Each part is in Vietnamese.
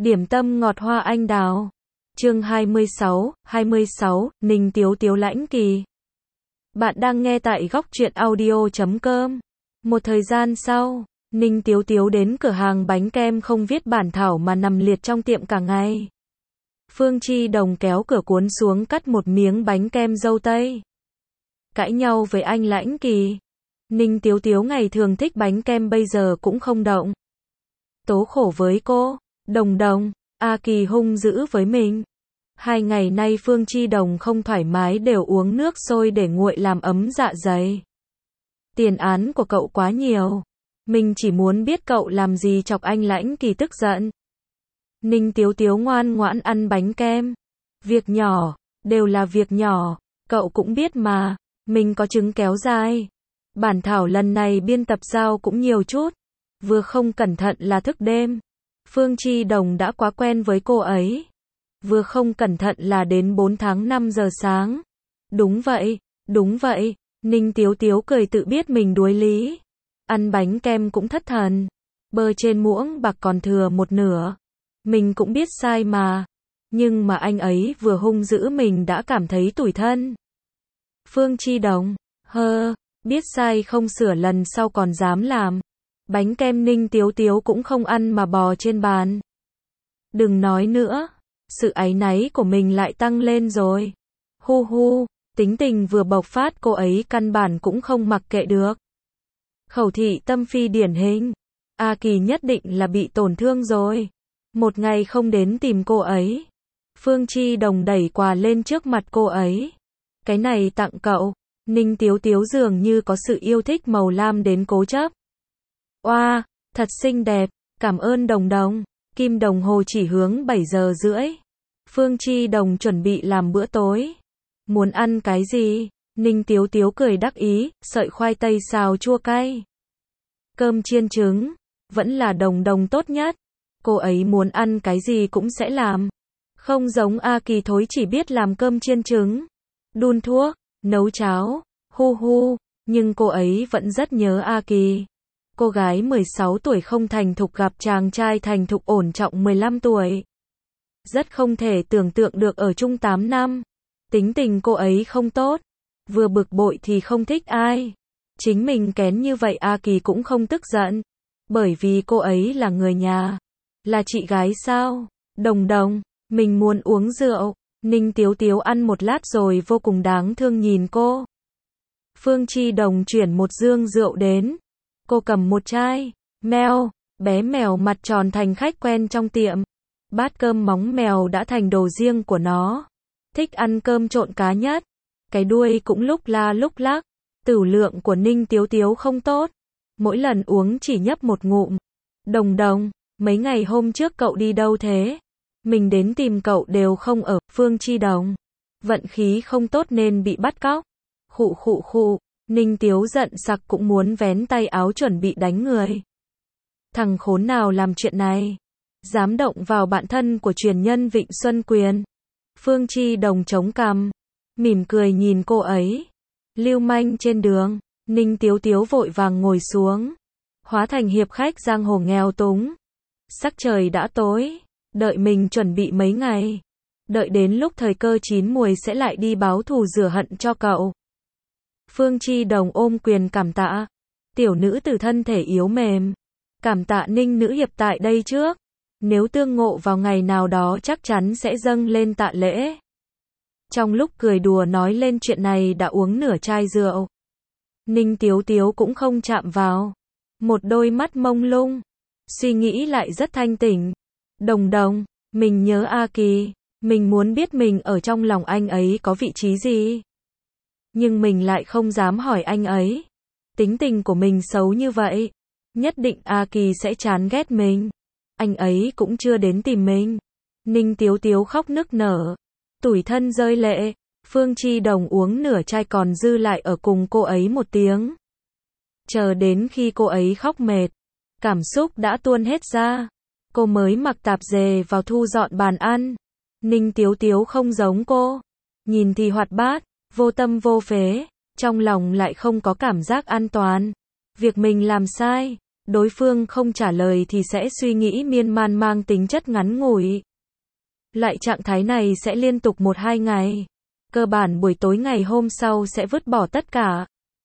Điểm tâm ngọt hoa anh đào. Chương 26, Ninh Tiếu Tiếu lãnh kỳ. Bạn đang nghe tại góc truyện audio.com. Một thời gian sau, Ninh Tiếu Tiếu đến cửa hàng bánh kem không viết bản thảo mà nằm liệt trong tiệm cả ngày. Phương Chi Đồng kéo cửa cuốn xuống cắt một miếng bánh kem dâu tây. Cãi nhau với anh lãnh kỳ. Ninh Tiếu Tiếu ngày thường thích bánh kem bây giờ cũng không động. Tố khổ với cô. Đồng, A Kỳ hung dữ với mình. 2 ngày nay Phương Chi Đồng không thoải mái đều uống nước sôi để nguội làm ấm dạ dày. Tiền án của cậu quá nhiều. Mình chỉ muốn biết cậu làm gì chọc anh lãnh kỳ tức giận. Ninh Tiếu Tiếu ngoan ngoãn ăn bánh kem. Việc nhỏ, đều là việc nhỏ, cậu cũng biết mà, mình có trứng kéo dài. Bản thảo lần này biên tập giao cũng nhiều chút. Vừa không cẩn thận là thức đêm. Phương Chi Đồng đã quá quen với cô ấy. Vừa không cẩn thận là đến 4 tháng 5 giờ sáng. Đúng vậy, Ninh Tiếu Tiếu cười tự biết mình đuối lý. Ăn bánh kem cũng thất thần. Bơ trên muỗng bạc còn thừa một nửa. Mình cũng biết sai mà. Nhưng mà anh ấy vừa hung dữ mình đã cảm thấy tủi thân. Phương Chi Đồng, biết sai không sửa lần sau còn dám làm. Bánh kem Ninh Tiếu Tiếu cũng không ăn mà bò trên bàn. Đừng nói nữa, sự áy náy của mình lại tăng lên rồi. Tính tình vừa bộc phát cô ấy căn bản cũng không mặc kệ được. Khẩu thị tâm phi điển hình. A Kỳ nhất định là bị tổn thương rồi. Một ngày không đến tìm cô ấy. Phương Chi Đồng đẩy quà lên trước mặt cô ấy. Cái này tặng cậu. Ninh Tiếu Tiếu dường như có sự yêu thích màu lam đến cố chấp. Oa, thật xinh đẹp, cảm ơn Đồng. Kim đồng hồ chỉ hướng 7 giờ rưỡi. Phương Chi Đồng chuẩn bị làm bữa tối. Muốn ăn cái gì? Ninh Tiếu Tiếu cười đắc ý, sợi khoai tây xào chua cay. Cơm chiên trứng, vẫn là Đồng tốt nhất. Cô ấy muốn ăn cái gì cũng sẽ làm. Không giống A Kỳ thối chỉ biết làm cơm chiên trứng, đun thuốc, nấu cháo, nhưng cô ấy vẫn rất nhớ A Kỳ. Cô gái 16 tuổi không thành thục gặp chàng trai thành thục ổn trọng 15 tuổi. Rất không thể tưởng tượng được ở chung 8 năm. Tính tình cô ấy không tốt. Vừa bực bội thì không thích ai. Chính mình kén như vậy A Kỳ cũng không tức giận. Bởi vì cô ấy là người nhà. Là chị gái sao? Đồng, mình muốn uống rượu. Ninh Tiếu Tiếu ăn một lát rồi vô cùng đáng thương nhìn cô. Phương Chi Đồng chuyển một dương rượu đến. Cô cầm một chai. Bé mèo mặt tròn thành khách quen trong tiệm. Bát cơm móng mèo đã thành đồ riêng của nó. Thích ăn cơm trộn cá nhất. Cái đuôi cũng lúc la lúc lắc. Tửu lượng của Ninh Tiếu Tiếu không tốt. Mỗi lần uống chỉ nhấp một ngụm. Đồng, mấy ngày hôm trước cậu đi đâu thế? Mình đến tìm cậu đều không ở. Phương Chi Đồng. Vận khí không tốt nên bị bắt cóc. Khụ. Ninh Tiếu giận sặc cũng muốn vén tay áo chuẩn bị đánh người. Thằng khốn nào làm chuyện này? Dám động vào bạn thân của truyền nhân Vịnh Xuân Quyền. Phương Chi Đồng chống cằm. Mỉm cười nhìn cô ấy. Lưu manh trên đường. Ninh Tiếu Tiếu vội vàng ngồi xuống. Hóa thành hiệp khách giang hồ nghèo túng. Sắc trời đã tối. Đợi mình chuẩn bị mấy ngày. Đợi đến lúc thời cơ chín muồi sẽ lại đi báo thù rửa hận cho cậu. Phương Chi Đồng ôm quyền cảm tạ. Tiểu nữ từ thân thể yếu mềm. Cảm tạ Ninh nữ hiệp tại đây trước. Nếu tương ngộ vào ngày nào đó chắc chắn sẽ dâng lên tạ lễ. Trong lúc cười đùa nói lên chuyện này đã uống nửa chai rượu. Ninh Tiếu Tiếu cũng không chạm vào. Một đôi mắt mông lung. Suy nghĩ lại rất thanh tỉnh. Đồng, mình nhớ A Kỳ. Mình muốn biết mình ở trong lòng anh ấy có vị trí gì. Nhưng mình lại không dám hỏi anh ấy. Tính tình của mình xấu như vậy. Nhất định A Kỳ sẽ chán ghét mình. Anh ấy cũng chưa đến tìm mình. Ninh Tiếu Tiếu khóc nức nở. Tủi thân rơi lệ. Phương Chi Đồng uống nửa chai còn dư lại ở cùng cô ấy một tiếng. Chờ đến khi cô ấy khóc mệt. Cảm xúc đã tuôn hết ra. Cô mới mặc tạp dề vào thu dọn bàn ăn. Ninh Tiếu Tiếu không giống cô. Nhìn thì hoạt bát, vô tâm vô phế. Trong lòng lại không có cảm giác an toàn. Việc mình làm sai. Đối phương không trả lời thì sẽ suy nghĩ miên man mang tính chất ngắn ngủi. Lại trạng thái này sẽ liên tục 1-2 ngày. Cơ bản buổi tối ngày hôm sau sẽ vứt bỏ tất cả.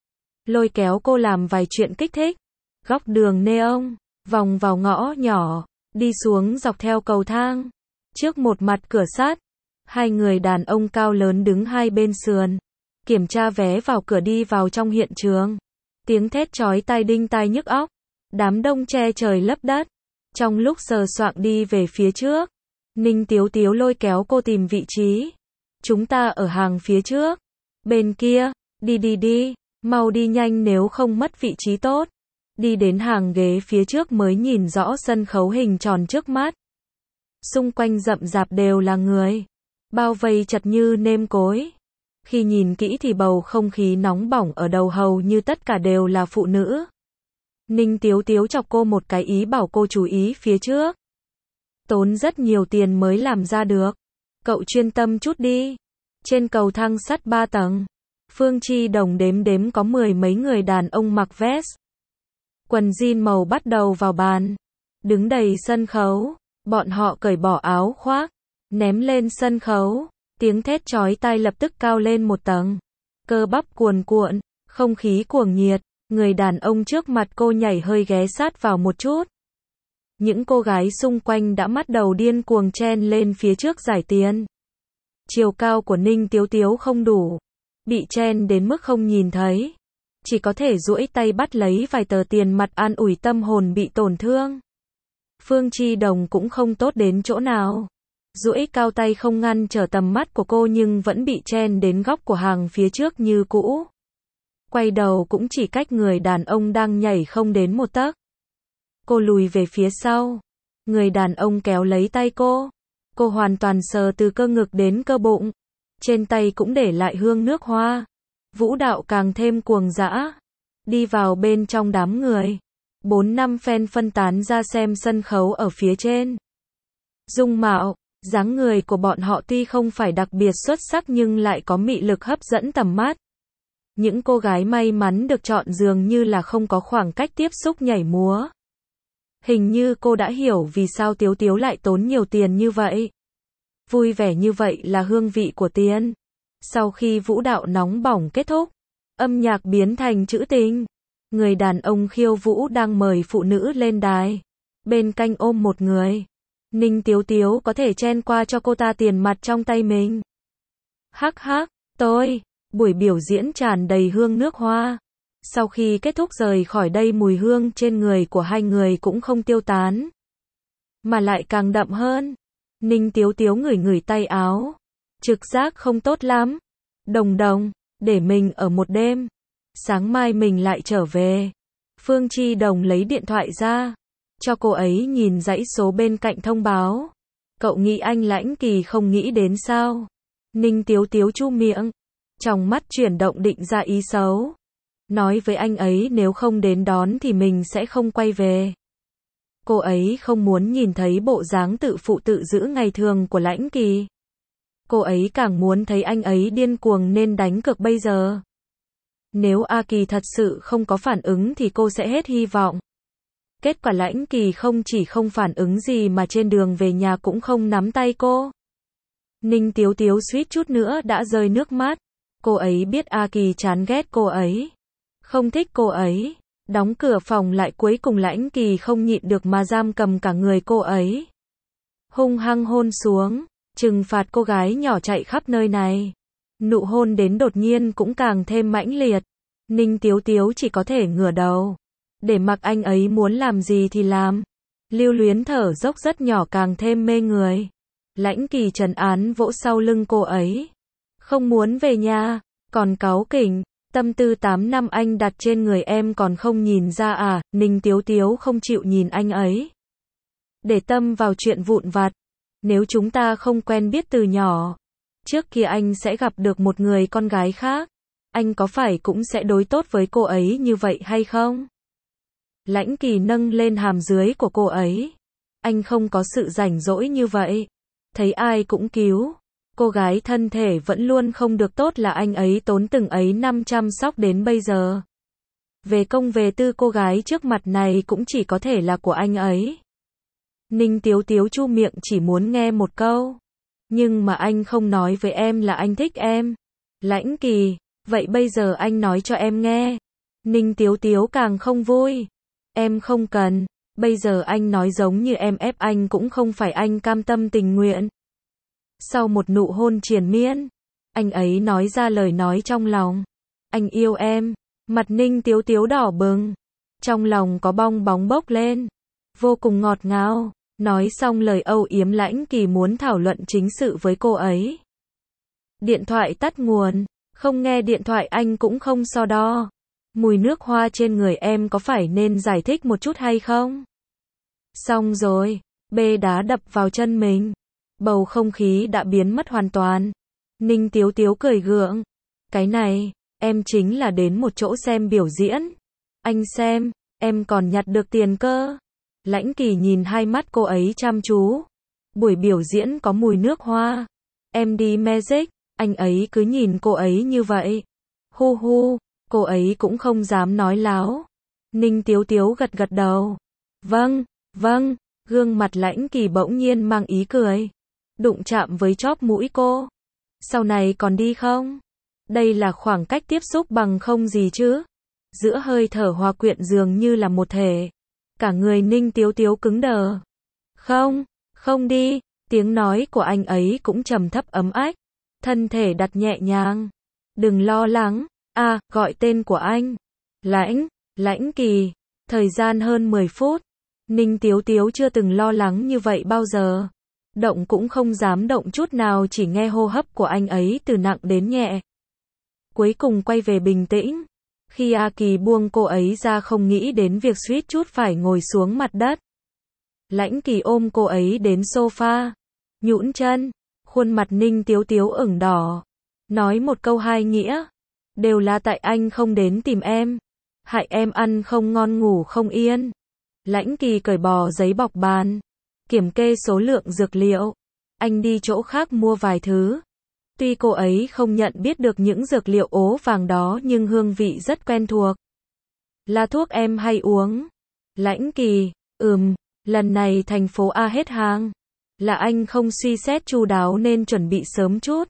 Lôi kéo cô làm vài chuyện kích thích. Góc đường neon, vòng vào ngõ nhỏ, đi xuống dọc theo cầu thang. Trước một mặt cửa sắt, hai người đàn ông cao lớn đứng hai bên sườn. Kiểm tra vé vào cửa đi vào trong hiện trường. Tiếng thét chói tai đinh tai nhức óc. Đám đông che trời lấp đất. Trong lúc sờ soạng đi về phía trước, Ninh Tiếu Tiếu lôi kéo cô tìm vị trí. Chúng ta ở hàng phía trước. Bên kia, đi, mau đi nhanh nếu không mất vị trí tốt. Đi đến hàng ghế phía trước mới nhìn rõ sân khấu hình tròn trước mắt. Xung quanh rậm rạp đều là người. Bao vây chật như nêm cối. Khi nhìn kỹ thì bầu không khí nóng bỏng ở đầu hầu như tất cả đều là phụ nữ. Ninh Tiếu Tiếu chọc cô một cái ý bảo cô chú ý phía trước. Tốn rất nhiều tiền mới làm ra được. Cậu chuyên tâm chút đi. Trên cầu thang sắt 3 tầng. Phương Chi Đồng đếm có 10 mấy người đàn ông mặc vest. Quần jean màu bắt đầu vào bàn. Đứng đầy sân khấu. Bọn họ cởi bỏ áo khoác. Ném lên sân khấu. Tiếng thét chói tai lập tức cao lên một tầng. Cơ bắp cuồn cuộn. Không khí cuồng nhiệt. Người đàn ông trước mặt cô nhảy hơi ghé sát vào một chút. Những cô gái xung quanh đã bắt đầu điên cuồng chen lên phía trước giải tiền. Chiều cao của Ninh Tiếu Tiếu không đủ. Bị chen đến mức không nhìn thấy. Chỉ có thể duỗi tay bắt lấy vài tờ tiền mặt an ủi tâm hồn bị tổn thương. Phương Chi Đồng cũng không tốt đến chỗ nào. Duỗi cao tay không ngăn trở tầm mắt của cô nhưng vẫn bị chen đến góc của hàng phía trước như cũ. Quay đầu cũng chỉ cách người đàn ông đang nhảy không đến một tấc. Cô lùi về phía sau. Người đàn ông kéo lấy tay cô. Cô hoàn toàn sờ từ cơ ngực đến cơ bụng. Trên tay cũng để lại hương nước hoa. Vũ đạo càng thêm cuồng dã. Đi vào bên trong đám người. 4-5 fan phân tán ra xem sân khấu ở phía trên. Dung mạo, dáng người của bọn họ tuy không phải đặc biệt xuất sắc nhưng lại có mị lực hấp dẫn tầm mắt. Những cô gái may mắn được chọn dường như là không có khoảng cách tiếp xúc nhảy múa. Hình như cô đã hiểu vì sao Tiếu Tiếu lại tốn nhiều tiền như vậy. Vui vẻ như vậy là hương vị của tiền. Sau khi vũ đạo nóng bỏng kết thúc, âm nhạc biến thành trữ tình. Người đàn ông khiêu vũ đang mời phụ nữ lên đài. Bên cạnh ôm một người. Ninh Tiếu Tiếu có thể chen qua cho cô ta tiền mặt trong tay mình. Hắc hắc, buổi biểu diễn tràn đầy hương nước hoa. Sau khi kết thúc rời khỏi đây mùi hương trên người của hai người cũng không tiêu tán. Mà lại càng đậm hơn. Ninh Tiếu Tiếu ngửi tay áo. Trực giác không tốt lắm. Đồng, để mình ở một đêm. Sáng mai mình lại trở về. Phương Chi Đồng lấy điện thoại ra. Cho cô ấy nhìn dãy số bên cạnh thông báo. Cậu nghĩ anh Lãnh Kỳ không nghĩ đến sao? Ninh Tiếu Tiếu chu miệng. Trong mắt chuyển động định ra ý xấu. Nói với anh ấy nếu không đến đón thì mình sẽ không quay về. Cô ấy không muốn nhìn thấy bộ dáng tự phụ tự giữ ngày thường của Lãnh Kỳ. Cô ấy càng muốn thấy anh ấy điên cuồng nên đánh cược bây giờ. Nếu A Kỳ thật sự không có phản ứng thì cô sẽ hết hy vọng. Kết quả Lãnh Kỳ không chỉ không phản ứng gì mà trên đường về nhà cũng không nắm tay cô. Ninh Tiếu Tiếu suýt chút nữa đã rơi nước mắt. Cô ấy biết A Kỳ chán ghét cô ấy. Không thích cô ấy. Đóng cửa phòng lại cuối cùng Lãnh Kỳ không nhịn được mà giam cầm cả người cô ấy. Hung hăng hôn xuống. Trừng phạt cô gái nhỏ chạy khắp nơi này. Nụ hôn đến đột nhiên cũng càng thêm mãnh liệt. Ninh Tiếu Tiếu chỉ có thể ngửa đầu. Để mặc anh ấy muốn làm gì thì làm. Lưu luyến thở dốc rất nhỏ càng thêm mê người. Lãnh Kỳ trấn án vỗ sau lưng cô ấy. Không muốn về nhà, còn cáu kỉnh. Tâm tư 8 năm anh đặt trên người em còn không nhìn ra à? Ninh Tiếu Tiếu không chịu nhìn anh ấy. Để tâm vào chuyện vụn vặt. Nếu chúng ta không quen biết từ nhỏ, trước kia anh sẽ gặp được một người con gái khác. Anh có phải cũng sẽ đối tốt với cô ấy như vậy hay không? Lãnh Kỳ nâng lên hàm dưới của cô ấy. Anh không có sự rảnh rỗi như vậy. Thấy ai cũng cứu. Cô gái thân thể vẫn luôn không được tốt là anh ấy tốn từng ấy năm chăm sóc đến bây giờ. Về công về tư cô gái trước mặt này cũng chỉ có thể là của anh ấy. Ninh Tiếu Tiếu chu miệng chỉ muốn nghe một câu. Nhưng mà anh không nói với em là anh thích em. Lãnh Kỳ, vậy bây giờ anh nói cho em nghe. Ninh Tiếu Tiếu càng không vui. Em không cần, bây giờ anh nói giống như em ép anh cũng không phải anh cam tâm tình nguyện. Sau một nụ hôn triền miên, anh ấy nói ra lời nói trong lòng. Anh yêu em. Mặt Ninh Tiếu Tiếu đỏ bừng. Trong lòng có bong bóng bốc lên. Vô cùng ngọt ngào. Nói xong lời âu yếm Lãnh Kỳ muốn thảo luận chính sự với cô ấy. Điện thoại tắt nguồn. Không nghe điện thoại anh cũng không so đo. Mùi nước hoa trên người em có phải nên giải thích một chút hay không? Xong rồi. Bê đá đập vào chân mình. Bầu không khí đã biến mất hoàn toàn. Ninh Tiếu Tiếu cười gượng. Cái này, em chính là đến một chỗ xem biểu diễn. Anh xem, em còn nhặt được tiền cơ. Lãnh Kỳ nhìn hai mắt cô ấy chăm chú. Buổi biểu diễn có mùi nước hoa. Em đi Magic, anh ấy cứ nhìn cô ấy như vậy. Hu hu, cô ấy cũng không dám nói láo. Ninh Tiếu Tiếu gật gật đầu. Vâng, vâng, gương mặt Lãnh Kỳ bỗng nhiên mang ý cười. Đụng chạm với chóp mũi cô. Sau này còn đi không? Đây là khoảng cách tiếp xúc bằng không gì chứ? Giữa hơi thở hòa quyện dường như là một thể. Cả người Ninh Tiếu Tiếu cứng đờ. Không, không đi. Tiếng nói của anh ấy cũng trầm thấp ấm ách. Thân thể đặt nhẹ nhàng. Đừng lo lắng. Gọi tên của anh. Lãnh Kỳ. Thời gian hơn 10 phút. Ninh Tiếu Tiếu chưa từng lo lắng như vậy bao giờ. Động cũng không dám động chút nào, chỉ nghe hô hấp của anh ấy từ nặng đến nhẹ. Cuối cùng quay về bình tĩnh. Khi A Kỳ buông cô ấy ra không nghĩ đến việc suýt chút phải ngồi xuống mặt đất. Lãnh Kỳ ôm cô ấy đến sofa. Nhũn chân. Khuôn mặt Ninh Tiếu Tiếu ửng đỏ. Nói một câu hai nghĩa. Đều là tại anh không đến tìm em. Hại em ăn không ngon ngủ không yên. Lãnh Kỳ cởi bỏ giấy bọc bàn. Kiểm kê số lượng dược liệu. Anh đi chỗ khác mua vài thứ. Tuy cô ấy không nhận biết được những dược liệu ố vàng đó nhưng hương vị rất quen thuộc. Là thuốc em hay uống. Lãnh Kỳ, lần này thành phố A hết hàng. Là anh không suy xét chu đáo nên chuẩn bị sớm chút.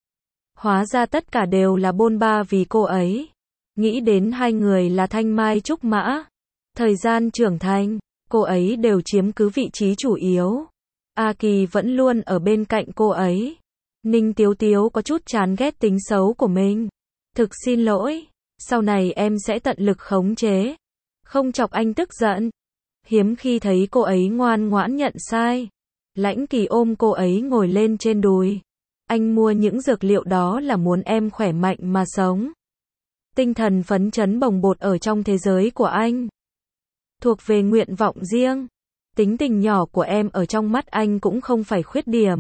Hóa ra tất cả đều là bôn ba vì cô ấy. Nghĩ đến hai người là thanh mai trúc mã. Thời gian trưởng thành, cô ấy đều chiếm cứ vị trí chủ yếu. A Kỳ vẫn luôn ở bên cạnh cô ấy. Ninh Tiếu Tiếu có chút chán ghét tính xấu của mình. Thực xin lỗi, sau này em sẽ tận lực khống chế. Không chọc anh tức giận. Hiếm khi thấy cô ấy ngoan ngoãn nhận sai. Lãnh Kỳ ôm cô ấy ngồi lên trên đùi. Anh mua những dược liệu đó là muốn em khỏe mạnh mà sống. Tinh thần phấn chấn bồng bột ở trong thế giới của anh. Thuộc về nguyện vọng riêng. Tính tình nhỏ của em ở trong mắt anh cũng không phải khuyết điểm.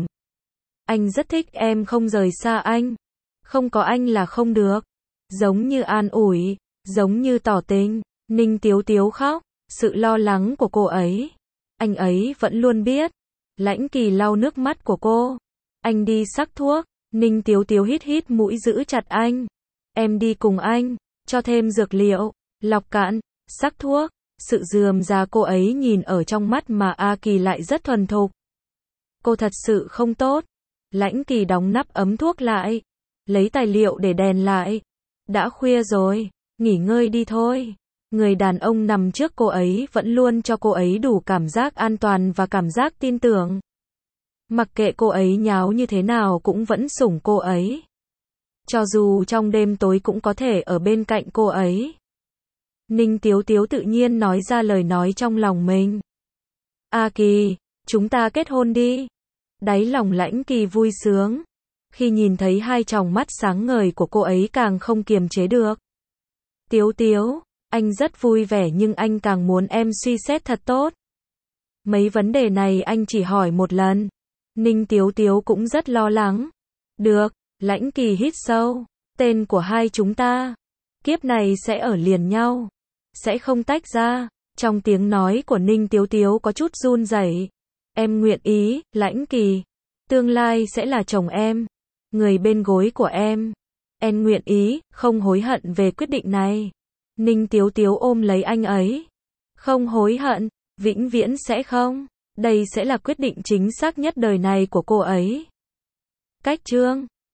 Anh rất thích em không rời xa anh. Không có anh là không được. Giống như an ủi, giống như tỏ tình. Ninh Tiếu Tiếu khóc. Sự lo lắng của cô ấy. Anh ấy vẫn luôn biết. Lãnh Kỳ lau nước mắt của cô. Anh đi sắc thuốc. Ninh Tiếu Tiếu hít hít mũi giữ chặt anh. Em đi cùng anh. Cho thêm dược liệu. Lọc cạn. Sắc thuốc. Sự rườm rà cô ấy nhìn ở trong mắt mà A Kỳ lại rất thuần thục. Cô thật sự không tốt. Lãnh Kỳ đóng nắp ấm thuốc lại. Lấy tài liệu để đèn lại. Đã khuya rồi. Nghỉ ngơi đi thôi. Người đàn ông nằm trước cô ấy vẫn luôn cho cô ấy đủ cảm giác an toàn và cảm giác tin tưởng. Mặc kệ cô ấy nháo như thế nào cũng vẫn sủng cô ấy. Cho dù trong đêm tối cũng có thể ở bên cạnh cô ấy. Ninh Tiếu Tiếu tự nhiên nói ra lời nói trong lòng mình. A Kỳ, chúng ta kết hôn đi. Đáy lòng Lãnh Kỳ vui sướng. Khi nhìn thấy hai tròng mắt sáng ngời của cô ấy càng không kiềm chế được. Tiếu Tiếu, anh rất vui vẻ nhưng anh càng muốn em suy xét thật tốt. Mấy vấn đề này anh chỉ hỏi một lần. Ninh Tiếu Tiếu cũng rất lo lắng. Được, Lãnh Kỳ hít sâu. Tên của hai chúng ta. Kiếp này sẽ ở liền nhau. Sẽ không tách ra. Trong tiếng nói của Ninh Tiếu Tiếu có chút run rẩy. Em nguyện ý, Lãnh Kỳ. Tương lai sẽ là chồng em. Người bên gối của em. Em nguyện ý, không hối hận về quyết định này. Ninh Tiếu Tiếu ôm lấy anh ấy. Không hối hận, vĩnh viễn sẽ không. Đây sẽ là quyết định chính xác nhất đời này của cô ấy. Cách chương